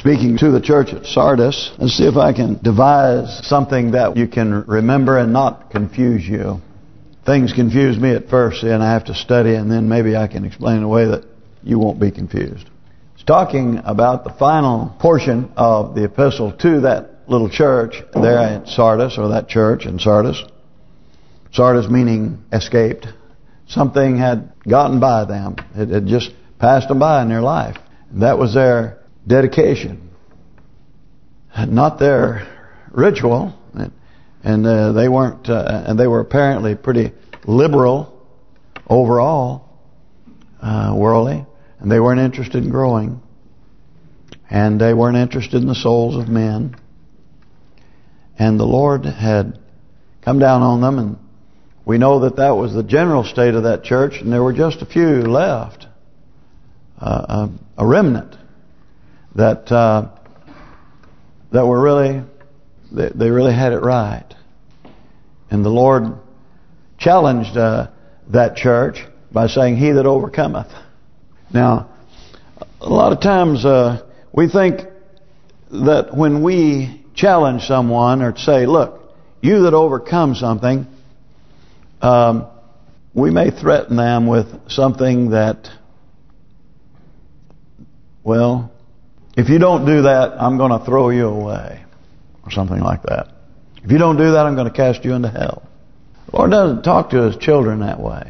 speaking to the church at Sardis. Let's see if I can devise something that you can remember and not confuse you. Things confuse me at first, and I have to study, and then maybe I can explain in a way that you won't be confused. It's talking about the final portion of the epistle to that little church there at Sardis, or that church in Sardis. Sardis meaning escaped. Something had gotten by them. It had just passed them by in their life. That was their dedication, not their ritual. And they weren't, and they were apparently pretty liberal overall, worldly, and they weren't interested in growing, and they weren't interested in the souls of men. And the Lord had come down on them, and we know that that was the general state of that church, and there were just a few left, a remnant that were really, they really had it right. And the Lord challenged that church by saying, "He that overcometh." Now, a lot of times we think that when we challenge someone or say, "Look, you that overcome something," we may threaten them with something that, well, if you don't do that, I'm going to throw you away, or something like that. If you don't do that, I'm going to cast you into hell. The Lord doesn't talk to His children that way.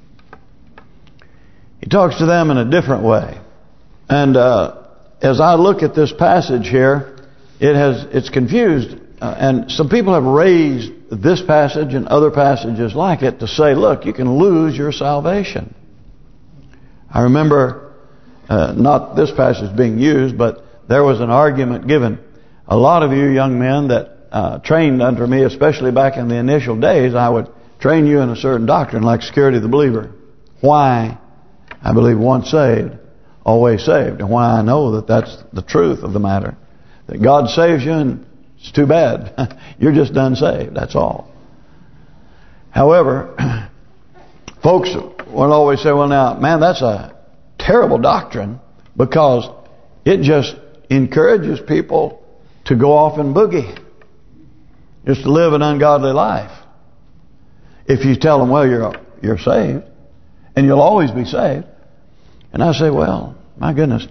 He talks to them in a different way. And as I look at this passage here, it's confused. And some people have raised this passage and other passages like it to say, look, you can lose your salvation. I remember not this passage being used, but there was an argument given. A lot of you young men that trained under me, especially back in the initial days, I would train you in a certain doctrine like security of the believer. Why I believe once saved, always saved. And why I know that that's the truth of the matter. That God saves you and it's too bad. You're just done saved. That's all. However, folks will always say, well now, man, that's a terrible doctrine because it just encourages people to go off and boogie. Just to live an ungodly life. If you tell them, well, you're saved, and you'll always be saved. And I say, well, my goodness,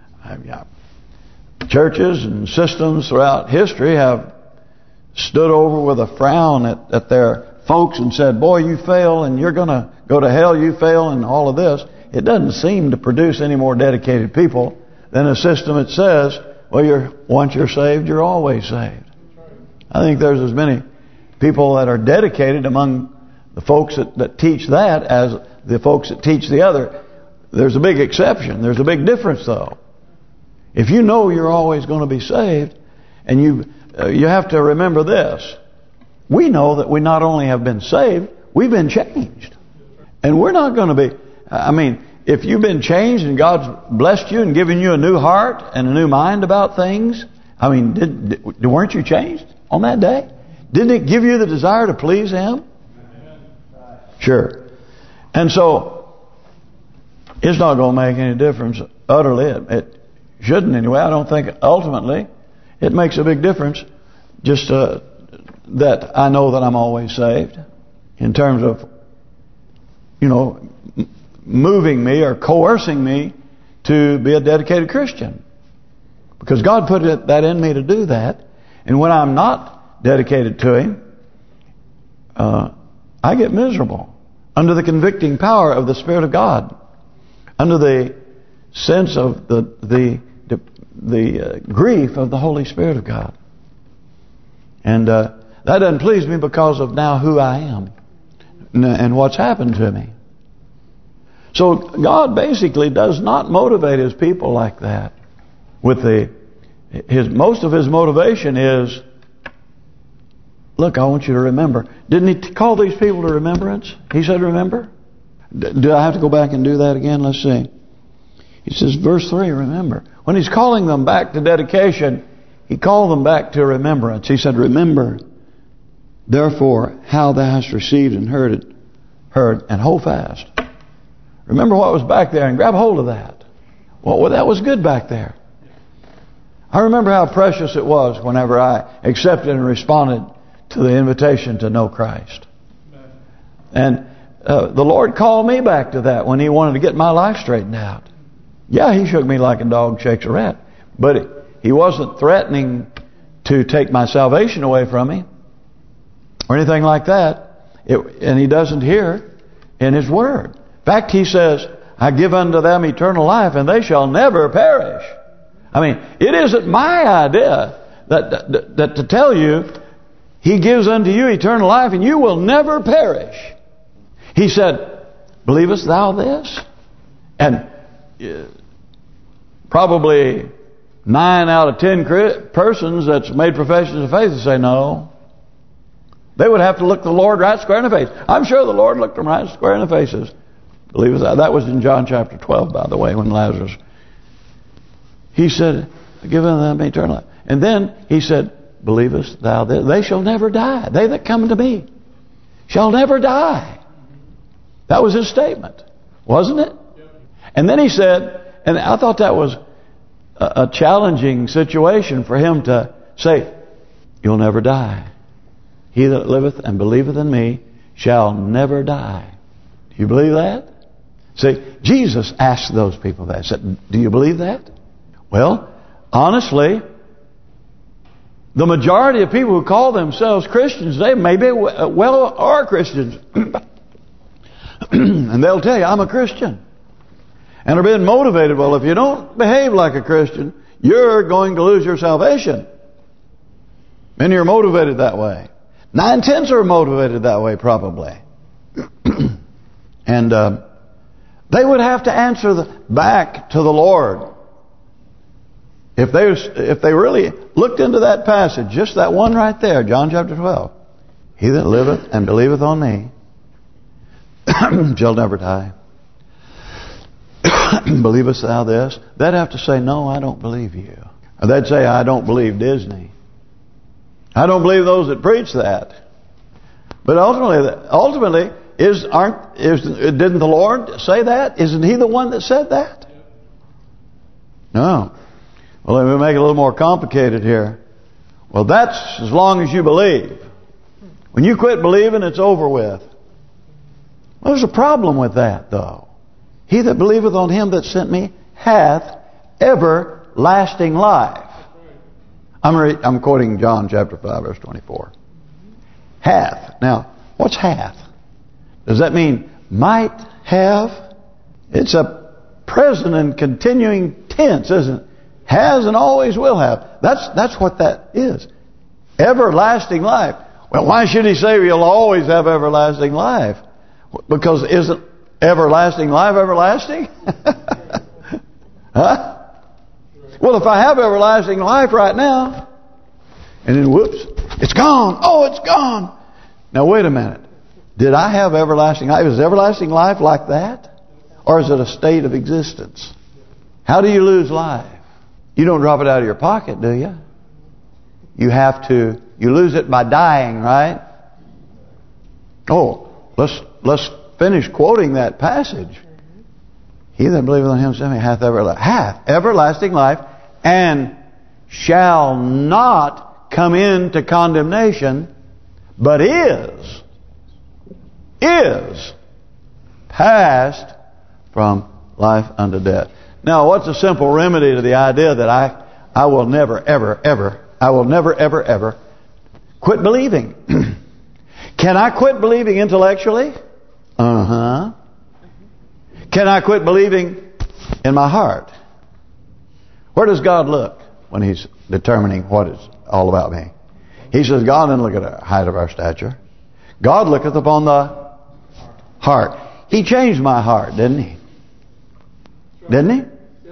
churches and systems throughout history have stood over with a frown at their folks and said, boy, you fail, and you're going to go to hell, you fail, and all of this. It doesn't seem to produce any more dedicated people than a system that says, well, once you're saved, you're always saved. I think there's as many people that are dedicated among the folks that teach that as the folks that teach the other. There's a big exception. There's a big difference, though. If you know you're always going to be saved, and you have to remember this. We know that we not only have been saved, we've been changed. And we're not going to be... I mean, if you've been changed and God's blessed you and given you a new heart and a new mind about things, I mean, weren't you changed on that day? Didn't it give you the desire to please Him? Sure. And so, it's not going to make any difference utterly. It shouldn't anyway. I don't think ultimately it makes a big difference just that I know that I'm always saved in terms of, moving me or coercing me to be a dedicated Christian. Because God put that in me to do that. And when I'm not dedicated to Him, I get miserable under the convicting power of the Spirit of God, under the sense of the grief of the Holy Spirit of God. And that doesn't please me because of now who I am and what's happened to me. So God basically does not motivate His people like that. With most of His motivation is, look, I want you to remember. Didn't He call these people to remembrance? He said, remember. Do I have to go back and do that again? Let's see. He says, verse 3, remember. When He's calling them back to dedication, He called them back to remembrance. He said, remember, therefore, how thou hast received and heard, and hold fast. Remember what was back there and grab hold of that. Well, that was good back there. I remember how precious it was whenever I accepted and responded to the invitation to know Christ. And the Lord called me back to that when He wanted to get my life straightened out. Yeah, He shook me like a dog shakes a rat. But He wasn't threatening to take my salvation away from me or anything like that. And He doesn't hear in His Word. In fact, He says, I give unto them eternal life, and they shall never perish. I mean, it isn't my idea that to tell you He gives unto you eternal life, and you will never perish. He said, believest thou this? And probably 9 out of 10 persons that's made professions of faith would say no. They would have to look the Lord right square in the face. I'm sure the Lord looked them right square in the faces. Believest thou? That was in John chapter 12, by the way, when Lazarus. He said, give unto them eternal life. And then He said, believest thou this? They shall never die. They that come to me shall never die. That was His statement, wasn't it? And then He said, and I thought that was a challenging situation for Him to say, you'll never die. He that liveth and believeth in me shall never die. Do you believe that? See, Jesus asked those people that. He said, do you believe that? Well, honestly, the majority of people who call themselves Christians, they maybe well are Christians. And they'll tell you, I'm a Christian. And are being motivated, well, if you don't behave like a Christian, you're going to lose your salvation. Many are motivated that way. 9/10 are motivated that way, probably. And they would have to answer back to the Lord. If they really looked into that passage, just that one right there, John chapter 12. He that liveth and believeth on me shall never die. Believest thou this? They'd have to say, no, I don't believe you. Or they'd say, I don't believe Disney. I don't believe those that preach that. But ultimately, didn't the Lord say that? Isn't He the one that said that? No. Well, let me make it a little more complicated here. Well, that's as long as you believe. When you quit believing, it's over with. Well, there's a problem with that, though. He that believeth on Him that sent me hath everlasting life. I'm quoting John chapter 5, verse 24. Hath. Now, what's hath? Does that mean might have? It's a present and continuing tense, isn't it? Has and always will have. That's what that is. Everlasting life. Well, why should He say you'll always have everlasting life? Because isn't everlasting life everlasting? Huh? Well, if I have everlasting life right now, and then whoops, it's gone. Oh, it's gone. Now wait a minute. Did I have everlasting life? Is everlasting life like that? Or is it a state of existence? How do you lose life? You don't drop it out of your pocket, do you? You lose it by dying, right? Oh, let's finish quoting that passage. He that believeth on Him hath everlasting life, and shall not come into condemnation, but is passed from life unto death. Now, what's a simple remedy to the idea that I will never, ever, ever quit believing? Can I quit believing intellectually? Uh-huh. Can I quit believing in my heart? Where does God look when He's determining what is all about me? He says, God doesn't look at the height of our stature. God looketh upon the heart. He changed my heart, didn't He? Didn't He?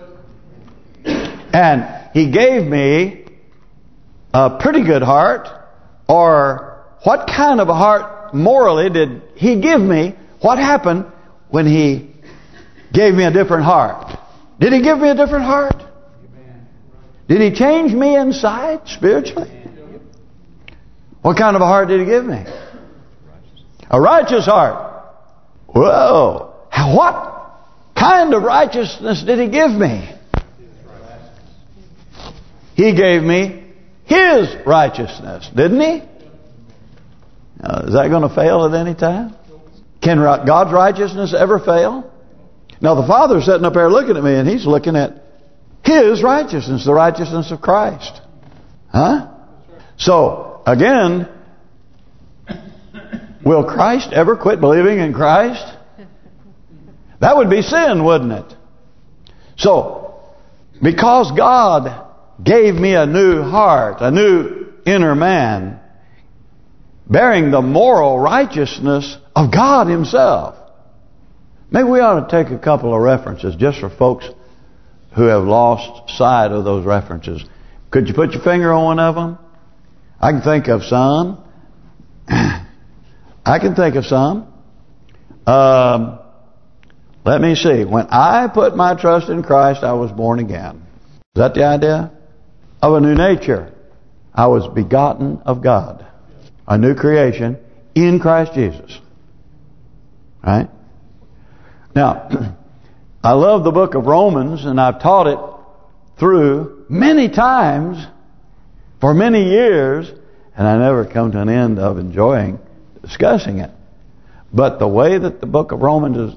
And He gave me a pretty good heart. Or what kind of a heart morally did He give me? What happened when He gave me a different heart? Did He give me a different heart? Did He change me inside spiritually? What kind of a heart did He give me? A righteous heart. Whoa. What kind of righteousness did He give me? He gave me His righteousness, didn't He? Is that going to fail at any time? Can God's righteousness ever fail? Now the Father's sitting up there looking at me, and He's looking at His righteousness, the righteousness of Christ. Huh? So, again, will Christ ever quit believing in Christ? That would be sin, wouldn't it? So, because God gave me a new heart, a new inner man, bearing the moral righteousness of God Himself. Maybe we ought to take a couple of references just for folks who have lost sight of those references. Could you put your finger on one of them? I can think of some. Let me see. When I put my trust in Christ, I was born again. Is that the idea? Of a new nature. I was begotten of God. A new creation in Christ Jesus. Right? Now, I love the book of Romans, and I've taught it through many times for many years, and I never come to an end of enjoying discussing it. But the way that the book of Romans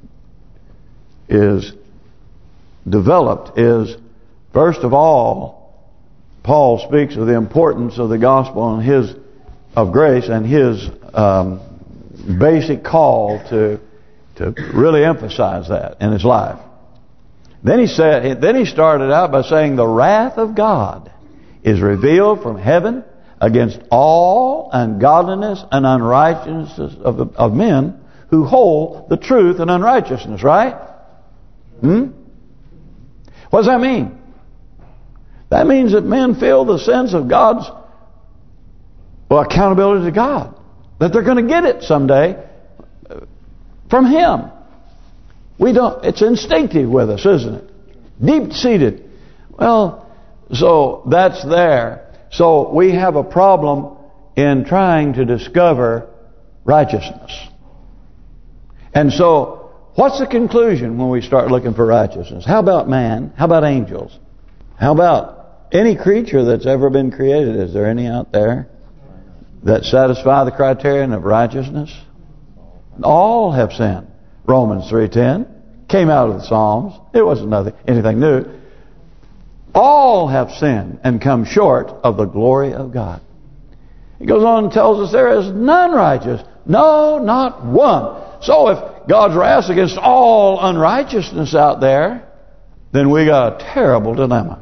is developed is, first of all, Paul speaks of the importance of the gospel and of grace and his basic call to really emphasize that in his life. Then he started out by saying the wrath of God is revealed from heaven against all ungodliness and unrighteousness of men who hold the truth in unrighteousness, right? What does that mean? That means that men feel the sense of God's accountability to God. That they're going to get it someday from Him. We don't. It's instinctive with us, isn't it? Deep-seated. Well, so that's there. So we have a problem in trying to discover righteousness. And so, what's the conclusion when we start looking for righteousness? How about man? How about angels? How about any creature that's ever been created? Is there any out there that satisfy the criterion of righteousness? All have sinned. Romans 3:10 came out of the Psalms. It wasn't anything new. All have sinned and come short of the glory of God. He goes on and tells us there is none righteous. No, not one. So if God's wrath against all unrighteousness out there, then we got a terrible dilemma.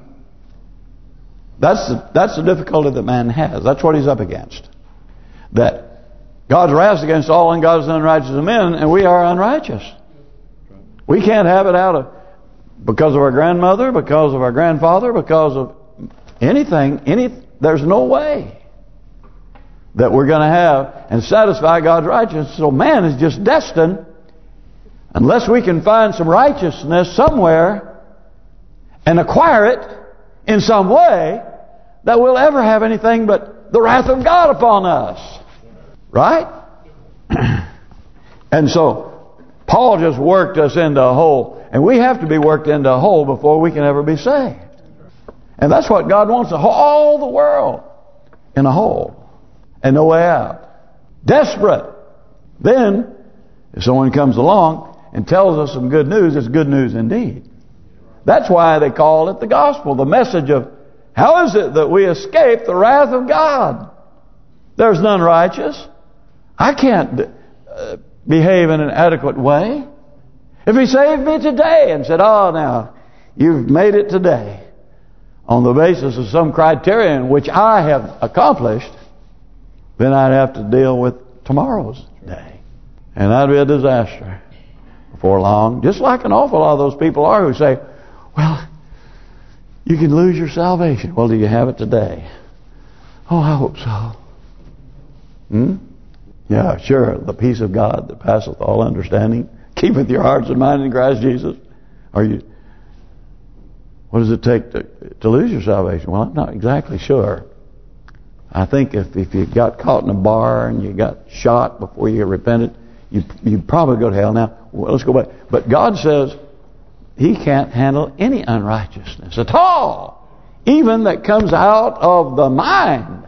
That's the difficulty that man has. That's what he's up against. That God's wrath against all ungodly and unrighteous men, and we are unrighteous. We can't have it because of our grandmother, because of our grandfather, because of anything. There's no way that we're going to have and satisfy God's righteousness. So man is just destined, unless we can find some righteousness somewhere and acquire it in some way, that we'll ever have anything but the wrath of God upon us. Right? And so Paul just worked us into a hole. And we have to be worked into a hole before we can ever be saved. And that's what God wants, all the world in a hole. And no way out. Desperate. Then, if someone comes along and tells us some good news, it's good news indeed. That's why they call it the gospel. The message of, how is it that we escape the wrath of God? There's none righteous. I can't behave in an adequate way. If He saved me today and said, oh, now, you've made it today, on the basis of some criterion which I have accomplished, then I'd have to deal with tomorrow's day. And that'd be a disaster before long. Just like an awful lot of those people are who say, well, you can lose your salvation. Well, do you have it today? Oh, I hope so. Yeah, sure. The peace of God that passeth all understanding keepeth your hearts and minds in Christ Jesus. What does it take to lose your salvation? Well, I'm not exactly sure. I think if you got caught in a bar and you got shot before you repented, you'd probably go to hell. Now, let's go back. But God says He can't handle any unrighteousness at all even that comes out of the mind.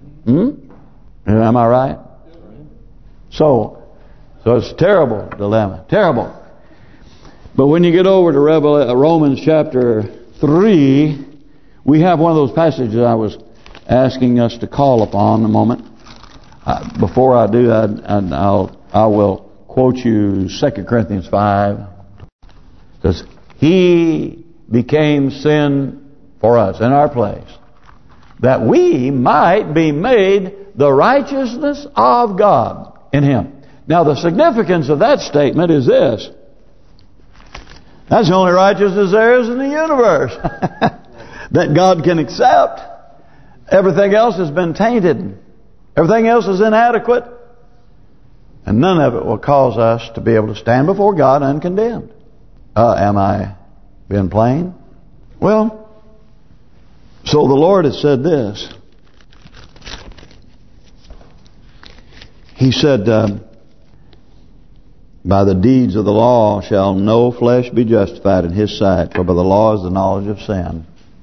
Am I right? So it's a terrible dilemma. Terrible. But when you get over to Romans chapter 3, we have one of those passages I was asking us to call upon a moment. Before I do, I will quote you 2 Corinthians 5. It says, He became sin for us in our place, that we might be made the righteousness of God in Him. Now the significance of that statement is this. That's the only righteousness there is in the universe that God can accept. Everything else has been tainted. Everything else is inadequate. And none of it will cause us to be able to stand before God uncondemned. Am I being plain? Well, so the Lord has said this. He said, by the deeds of the law shall no flesh be justified in His sight, for by the law is the knowledge of sin.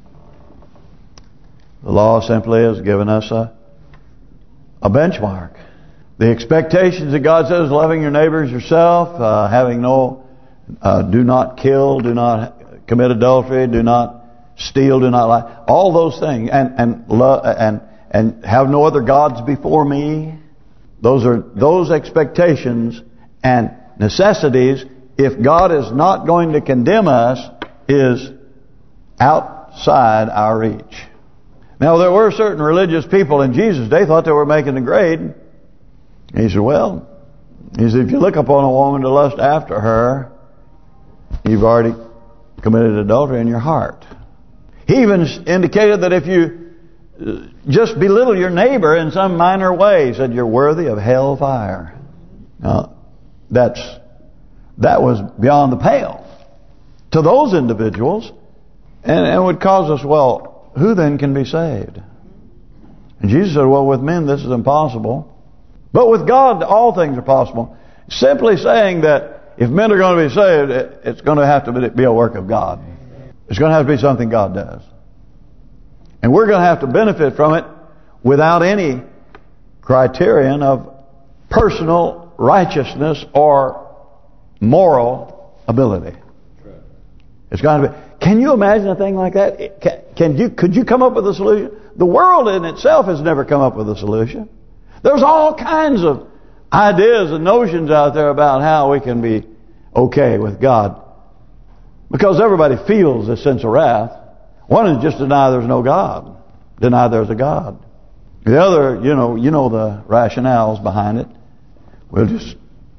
The law simply has given us a benchmark. The expectations that God says, loving your neighbor as yourself, having do not kill, do not commit adultery, do not steal, do not lie, all those things, and have no other gods before me. Those expectations and necessities, if God is not going to condemn us, is outside our reach. Now, there were certain religious people in Jesus' day thought they were making a grade. He said, if you look upon a woman to lust after her, you've already committed adultery in your heart. He even indicated that if you just belittle your neighbor in some minor way, he said you're worthy of hellfire. Now, that was beyond the pale to those individuals, and would cause us, who then can be saved? And Jesus said, with men this is impossible, but with God all things are possible. Simply saying that if men are going to be saved, it's going to have to be a work of God. It's going to have to be something God does. And we're going to have to benefit from it without any criterion of personal righteousness or moral ability. It's going to be. Can you imagine a thing like that? Could you come up with a solution? The world in itself has never come up with a solution. There's all kinds of ideas and notions out there about how we can be okay with God. Because everybody feels this sense of wrath. One is just deny there's no God. Deny there's a God. The other, you know the rationales behind it. We'll just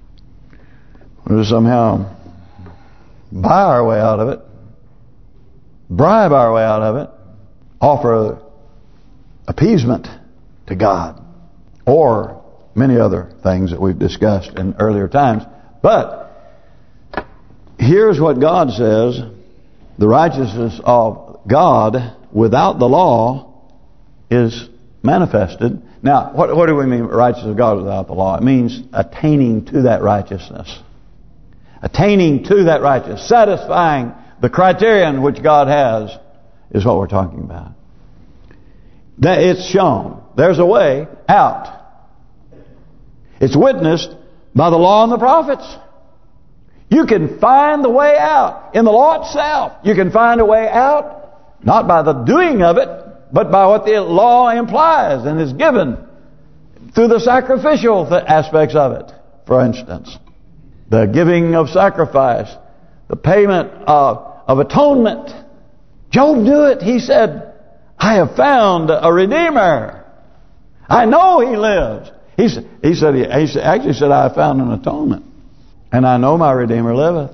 somehow buy our way out of it. Bribe our way out of it. Offer appeasement to God. Or many other things that we've discussed in earlier times. But here's what God says. The righteousness of God without the law is manifested. Now, what do we mean righteousness of God without the law? It means attaining to that righteousness. Attaining to that righteousness. Satisfying the criterion which God has is what we're talking about. That it's shown. There's a way out. It's witnessed by the law and the prophets. You can find the way out in the law itself. You can find a way out not by the doing of it, but by what the law implies and is given through the sacrificial aspects of it. For instance, the giving of sacrifice, the payment of atonement. Job knew it. He said, I have found a Redeemer. I know He lives. He actually said, I have found an atonement. And I know my Redeemer liveth.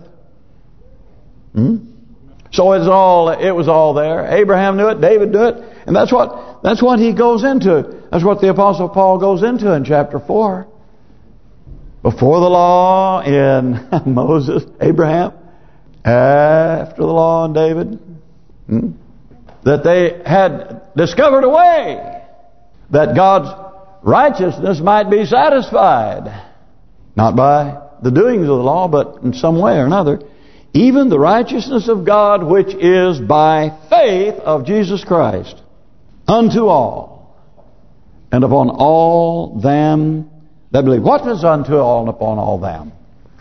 So it was all there. Abraham knew it. David knew it. And that's what he goes into. That's what the Apostle Paul goes into in chapter 4. Before the law in Moses, Abraham. After the law in David. That they had discovered a way that God's righteousness might be satisfied. Not by the doings of the law, but in some way or another. even the righteousness of God which is by faith of Jesus Christ, unto all, and upon all them that believe. What is unto all and upon all them?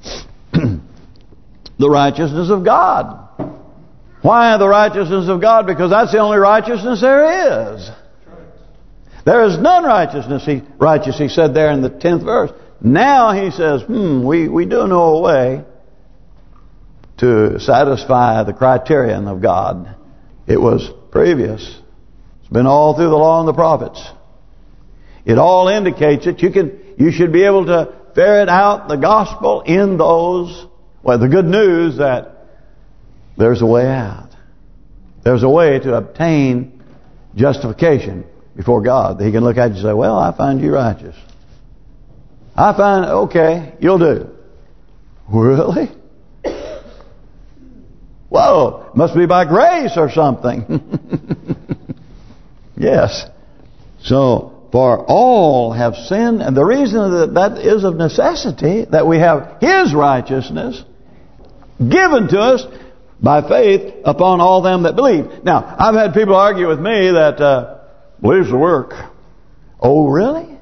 The righteousness of God. Why the righteousness of God? Because that's the only righteousness there is. There is none righteous, he said there in the 10th verse. Now he says, we do know a way to satisfy the criterion of God. It was previous. It's been all through the law and the prophets. It all indicates it. You should be able to ferret out the gospel in those, the good news that there's a way out. There's a way to obtain justification before God. He can look at you and say, well, I find you righteous. I find, okay, you'll do. Really? Whoa, must be by grace or something. Yes. So, for all have sinned, and the reason that is of necessity, that we have His righteousness given to us by faith upon all them that believe. Now, I've had people argue with me that believes the work. Oh, really?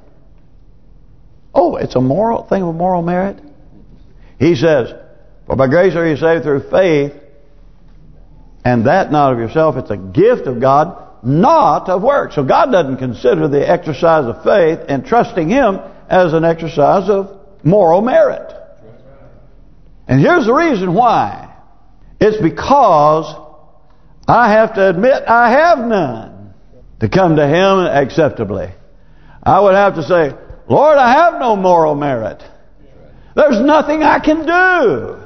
Oh, it's a moral thing of moral merit? He says, for by grace are you saved through faith, and that not of yourself, it's a gift of God, not of works. So God doesn't consider the exercise of faith and trusting Him as an exercise of moral merit. And here's the reason why. It's because I have to admit I have none to come to Him acceptably. I would have to say, Lord, I have no moral merit. There's nothing I can do.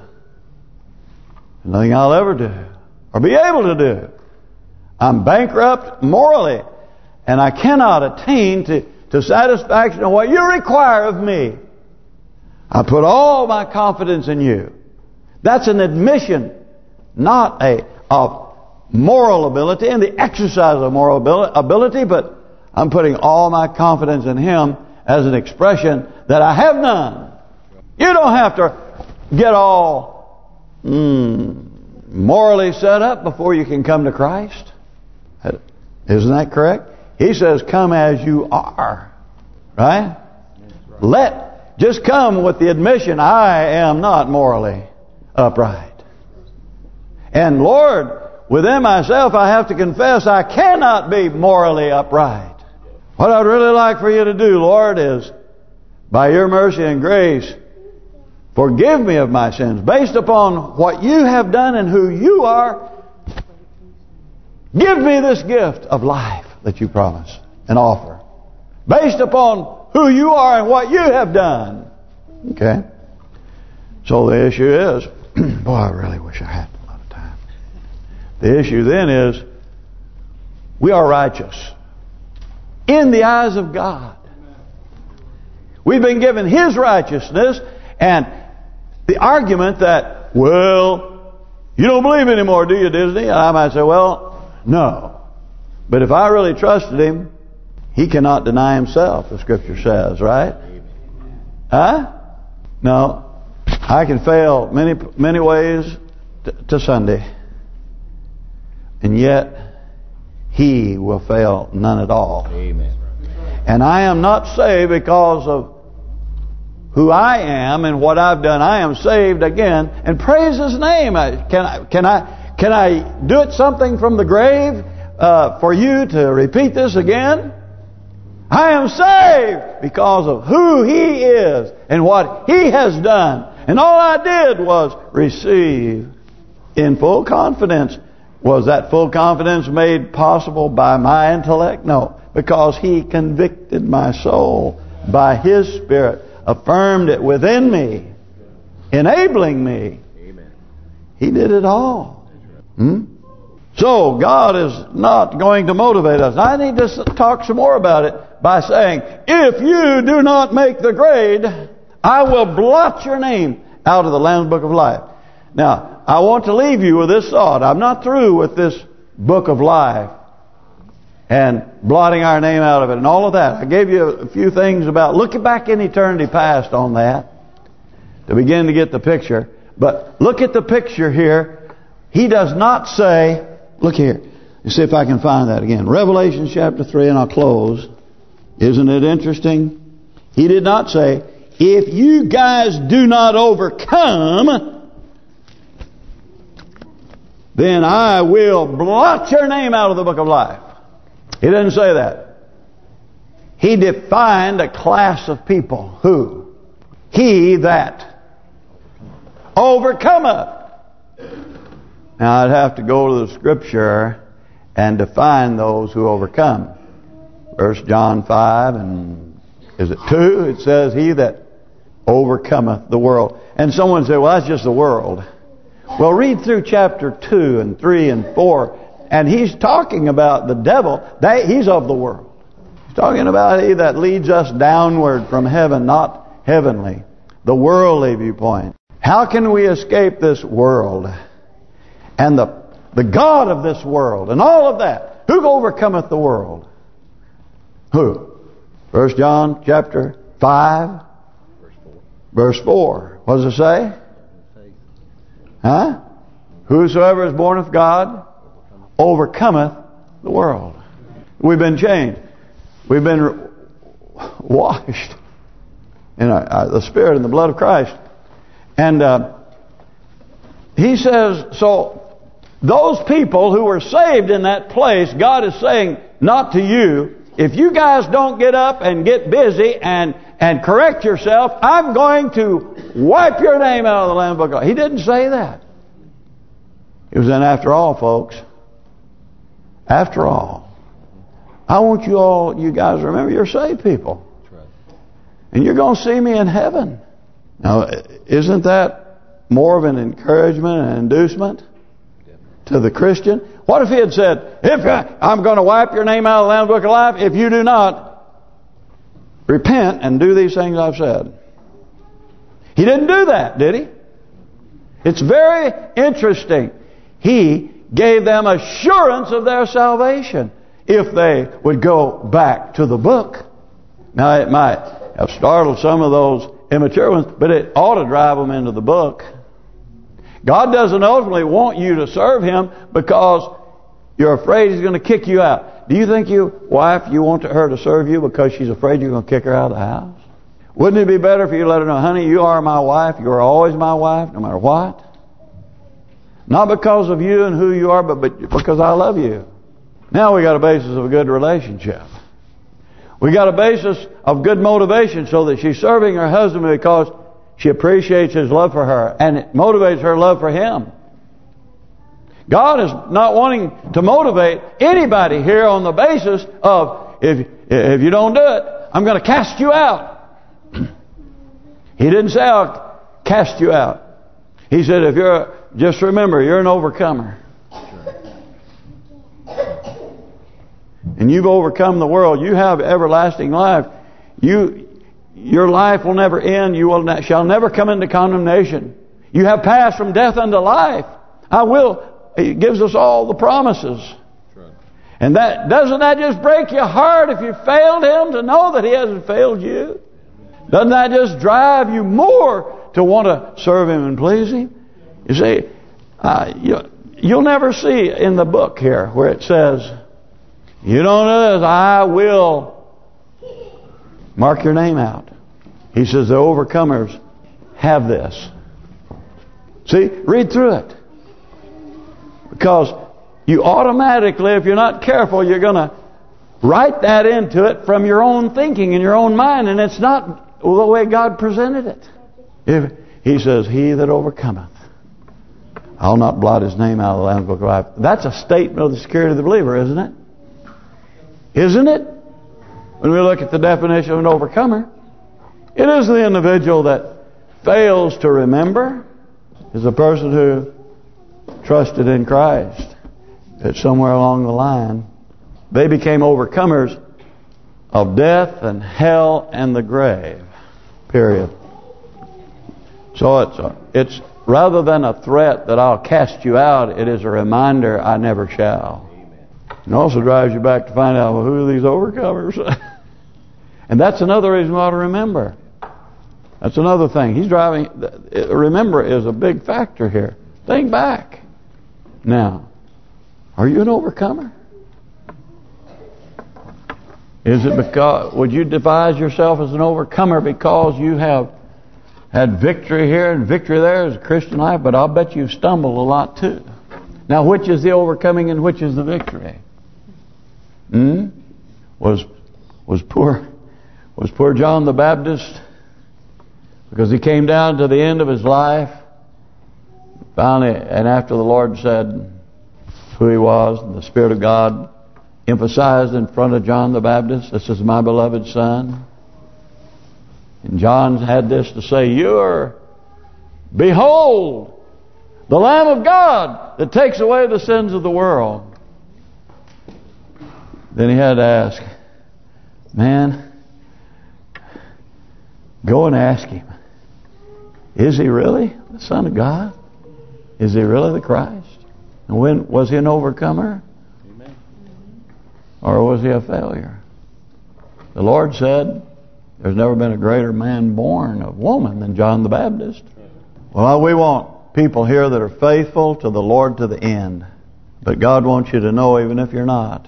Nothing I'll ever do or be able to do. I'm bankrupt morally, and I cannot attain to satisfaction of what you require of me. I put all my confidence in you. That's an admission, not of moral ability and the exercise of moral ability, but I'm putting all my confidence in Him as an expression that I have none. You don't have to get all morally set up before you can come to Christ. Isn't that correct? He says, come as you are. Right? Just come with the admission, I am not morally upright. And Lord, within myself I have to confess I cannot be morally upright. What I'd really like for you to do, Lord, is by your mercy and grace, forgive me of my sins. Based upon what you have done and who you are, give me this gift of life that you promise and offer. Based upon who you are and what you have done. Okay? So the issue is, boy, I really wish I had a lot of time. The issue then is, we are righteous in the eyes of God. We've been given His righteousness, and the argument that, well, you don't believe anymore, do you, Disney? And I might say, well, no. But if I really trusted Him, He cannot deny Himself, the Scripture says, right? Huh? No. I can fail many ways to Sunday. And yet, He will fail none at all. Amen. And I am not saved because of who I am and what I've done. I am saved again, and praise His name. Can I do it something from the grave for you to repeat this again? I am saved because of who He is and what He has done. And all I did was receive in full confidence. Was that full confidence made possible by my intellect? No, because He convicted my soul by His Spirit, affirmed it within me, enabling me. Amen. He did it all. So God is not going to motivate us. I need to talk some more about it by saying, if you do not make the grade, I will blot your name out of the Lamb's Book of Life. Now, I want to leave you with this thought. I'm not through with this book of life and blotting our name out of it and all of that. I gave you a few things about looking back in eternity past on that to begin to get the picture. But look at the picture here. He does not say, look here. Let's see if I can find that again. Revelation chapter 3, and I'll close. Isn't it interesting? He did not say, if you guys do not overcome, then I will blot your name out of the book of life. He didn't say that. He defined a class of people. Who? He that overcometh. Now I'd have to go to the scripture and define those who overcome. 1 John 5 and is it 2? It says, he that overcometh the world. And someone say, well, that's just the world. Well, read through chapter 2 and 3 and 4, and he's talking about the devil. He's of the world. He's talking about he that leads us downward from heaven, not heavenly. The worldly viewpoint. How can we escape this world and the God of this world and all of that? Who overcometh the world? Who? 1 John chapter 5, verse 4. What does it say? Huh? Whosoever is born of God overcometh the world. We've been changed. We've been washed in the Spirit and the blood of Christ. And he says, so those people who were saved in that place, God is saying, not to you, if you guys don't get up and get busy and correct yourself, I'm going to wipe your name out of the Lamb's Book of Life. He didn't say that. It was then, after all, folks, after all, I want you guys to remember you're saved people. And you're going to see me in heaven. Now, isn't that more of an encouragement and inducement to the Christian? What if he had said, I'm going to wipe your name out of the Lamb's Book of Life if you do not repent and do these things I've said? He didn't do that, did he? It's very interesting. He gave them assurance of their salvation if they would go back to the book. Now, it might have startled some of those immature ones, but it ought to drive them into the book. God doesn't ultimately want you to serve Him because you're afraid He's going to kick you out. Do you think your wife, you want her to serve you because she's afraid you're going to kick her out of the house? Wouldn't it be better for you to let her know, honey, you are my wife, you are always my wife, no matter what? Not because of you and who you are, but because I love you. Now we got a basis of a good relationship. We got a basis of good motivation so that she's serving her husband because she appreciates his love for her and it motivates her love for him. God is not wanting to motivate anybody here on the basis of if you don't do it, I'm going to cast you out. He didn't say I'll cast you out. He said just remember you're an overcomer. And you've overcome the world. You have everlasting life. Your life will never end. You shall never come into condemnation. You have passed from death unto life. He gives us all the promises. And doesn't that just break your heart if you failed Him to know that He hasn't failed you? Doesn't that just drive you more to want to serve Him and please Him? You see, you'll never see in the book here where it says, you don't know this, I will mark your name out. He says the overcomers have this. See, read through it. Because you automatically, if you're not careful, you're going to write that into it from your own thinking and your own mind, and it's not the way God presented it. He says, he that overcometh, I'll not blot his name out of the Lamb's Book of Life. That's a statement of the security of the believer, isn't it? Isn't it? When we look at the definition of an overcomer, it is the individual that fails to remember, is a person who trusted in Christ. That somewhere along the line, they became overcomers of death and hell and the grave. Period. So it's rather than a threat that I'll cast you out, it is a reminder I never shall. It also drives you back to find out, well, who are these overcomers? And that's another reason we ought to remember. That's another thing. He's driving. Remember, is a big factor here. Think back. Now, are you an overcomer? Is it because, would you devise yourself as an overcomer because you have had victory here and victory there as a Christian life? But I'll bet you've stumbled a lot too. Now, which is the overcoming and which is the victory? Was poor John the Baptist, because he came down to the end of his life, finally, and after the Lord said who he was, and the Spirit of God emphasized in front of John the Baptist, "This is my beloved Son." And John had this to say, "Behold, the Lamb of God that takes away the sins of the world." Then he had to ask, man, go and ask him, is he really the Son of God? Is he really the Christ? And when was he an overcomer? Amen. Or was he a failure? The Lord said, there's never been a greater man born of woman than John the Baptist. Well, we want people here that are faithful to the Lord to the end. But God wants you to know even if you're not.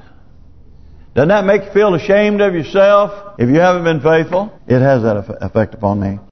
Doesn't that make you feel ashamed of yourself if you haven't been faithful? It has that effect upon me.